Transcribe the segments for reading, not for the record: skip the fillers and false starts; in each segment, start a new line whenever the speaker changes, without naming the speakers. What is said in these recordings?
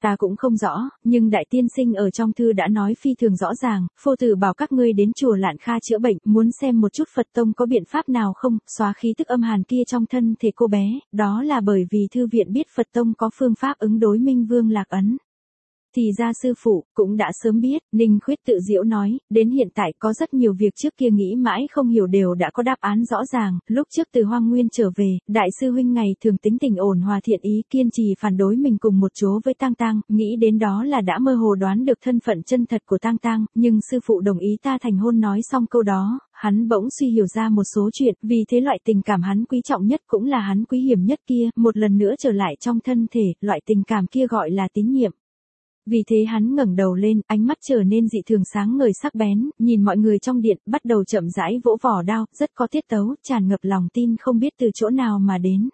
Ta cũng không rõ, nhưng đại tiên sinh ở trong thư đã nói phi thường rõ ràng, Phô tử bảo các ngươi đến chùa Lạn Kha chữa bệnh, muốn xem một chút Phật tông có biện pháp nào không, xóa khí tức âm hàn kia trong thân thể cô bé, đó là bởi vì thư viện biết Phật tông có phương pháp ứng đối Minh Vương Lạc Ấn. Thì ra sư phụ, cũng đã sớm biết, Ninh Khuyết tự giễu nói, đến hiện tại có rất nhiều việc trước kia nghĩ mãi không hiểu đều đã có đáp án rõ ràng, lúc trước từ Hoang Nguyên trở về, đại sư huynh ngày thường tính tình ổn hòa thiện ý kiên trì phản đối mình cùng một chỗ với Tang Tang, nghĩ đến đó là đã mơ hồ đoán được thân phận chân thật của Tang Tang, nhưng sư phụ đồng ý ta thành hôn nói xong câu đó, hắn bỗng suy hiểu ra một số chuyện, vì thế loại tình cảm hắn quý trọng nhất cũng là hắn quý hiểm nhất kia, một lần nữa trở lại trong thân thể, loại tình cảm kia gọi là tín nhiệm. Vì thế hắn ngẩng đầu lên, ánh mắt trở nên dị thường sáng ngời sắc bén, nhìn mọi người trong điện, bắt đầu chậm rãi vỗ vỏ đao, rất có tiết tấu, tràn ngập lòng tin không biết từ chỗ nào mà đến.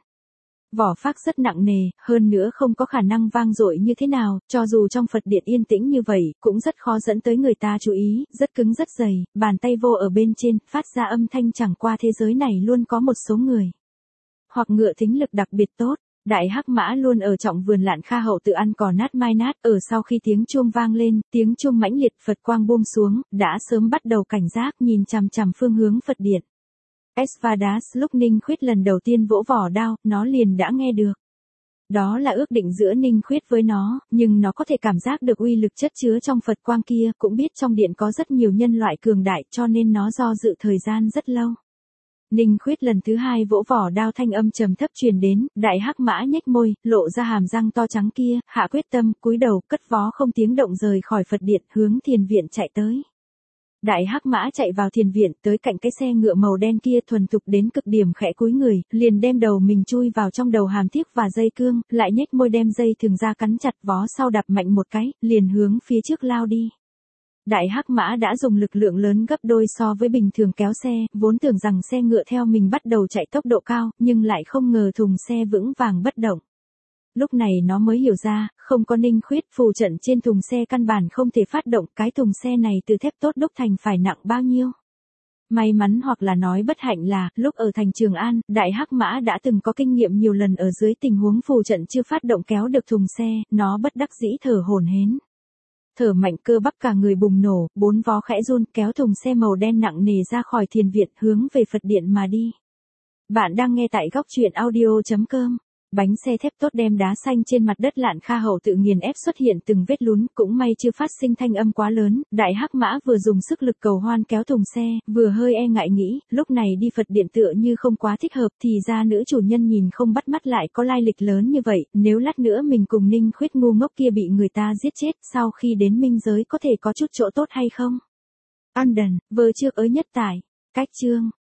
Vỏ phác rất nặng nề, hơn nữa không có khả năng vang dội như thế nào, cho dù trong Phật điện yên tĩnh như vậy, cũng rất khó dẫn tới người ta chú ý, rất cứng rất dày, bàn tay vô ở bên trên, phát ra âm thanh chẳng qua thế giới này luôn có một số người. Hoặc ngựa thính lực đặc biệt tốt. Đại hắc mã luôn ở trọng vườn Lạn Kha hậu tự ăn cỏ nát mai nát, ở sau khi tiếng chuông vang lên, tiếng chuông mãnh liệt Phật quang buông xuống, đã sớm bắt đầu cảnh giác nhìn chằm chằm phương hướng Phật điện. Esvadas lúc Ninh Khuyết lần đầu tiên vỗ vỏ đao, nó liền đã nghe được. Đó là ước định giữa Ninh Khuyết với nó, nhưng nó có thể cảm giác được uy lực chất chứa trong Phật quang kia, cũng biết trong điện có rất nhiều nhân loại cường đại cho nên nó do dự thời gian rất lâu. Ninh Khuyết lần thứ hai vỗ vỏ đao thanh âm trầm thấp truyền đến, đại hắc mã nhếch môi, lộ ra hàm răng to trắng kia, hạ quyết tâm, cúi đầu, cất vó không tiếng động rời khỏi Phật điện, hướng thiền viện chạy tới. Đại hắc mã chạy vào thiền viện, tới cạnh cái xe ngựa màu đen kia thuần thục đến cực điểm khẽ cúi người, liền đem đầu mình chui vào trong đầu hàm thiếc và dây cương, lại nhếch môi đem dây thường ra cắn chặt vó sau đạp mạnh một cái, liền hướng phía trước lao đi. Đại hắc mã đã dùng lực lượng lớn gấp đôi so với bình thường kéo xe, vốn tưởng rằng xe ngựa theo mình bắt đầu chạy tốc độ cao, nhưng lại không ngờ thùng xe vững vàng bất động. Lúc này nó mới hiểu ra, không có Ninh Khuyết phù trận trên thùng xe căn bản không thể phát động, cái thùng xe này từ thép tốt đúc thành phải nặng bao nhiêu. May mắn hoặc là nói bất hạnh là, lúc ở thành Trường An, đại hắc mã đã từng có kinh nghiệm nhiều lần ở dưới tình huống phù trận chưa phát động kéo được thùng xe, nó bất đắc dĩ thở hổn hển. Thở mạnh cơ bắp cả người bùng nổ, bốn vó khẽ run kéo thùng xe màu đen nặng nề ra khỏi thiền viện hướng về Phật điện mà đi. Bạn đang nghe tại góc truyện audio.com. Bánh xe thép tốt đem đá xanh trên mặt đất Lạn Kha hậu tự nghiền ép xuất hiện từng vết lún, cũng may chưa phát sinh thanh âm quá lớn, đại hắc mã vừa dùng sức lực cầu hoan kéo thùng xe, vừa hơi e ngại nghĩ, lúc này đi Phật điện tựa như không quá thích hợp, thì ra nữ chủ nhân nhìn không bắt mắt lại có lai lịch lớn như vậy, nếu lát nữa mình cùng Ninh Khuyết ngu ngốc kia bị người ta giết chết, sau khi đến minh giới có thể có chút chỗ tốt hay không? London, vơ trước ới nhất tải, cách chương.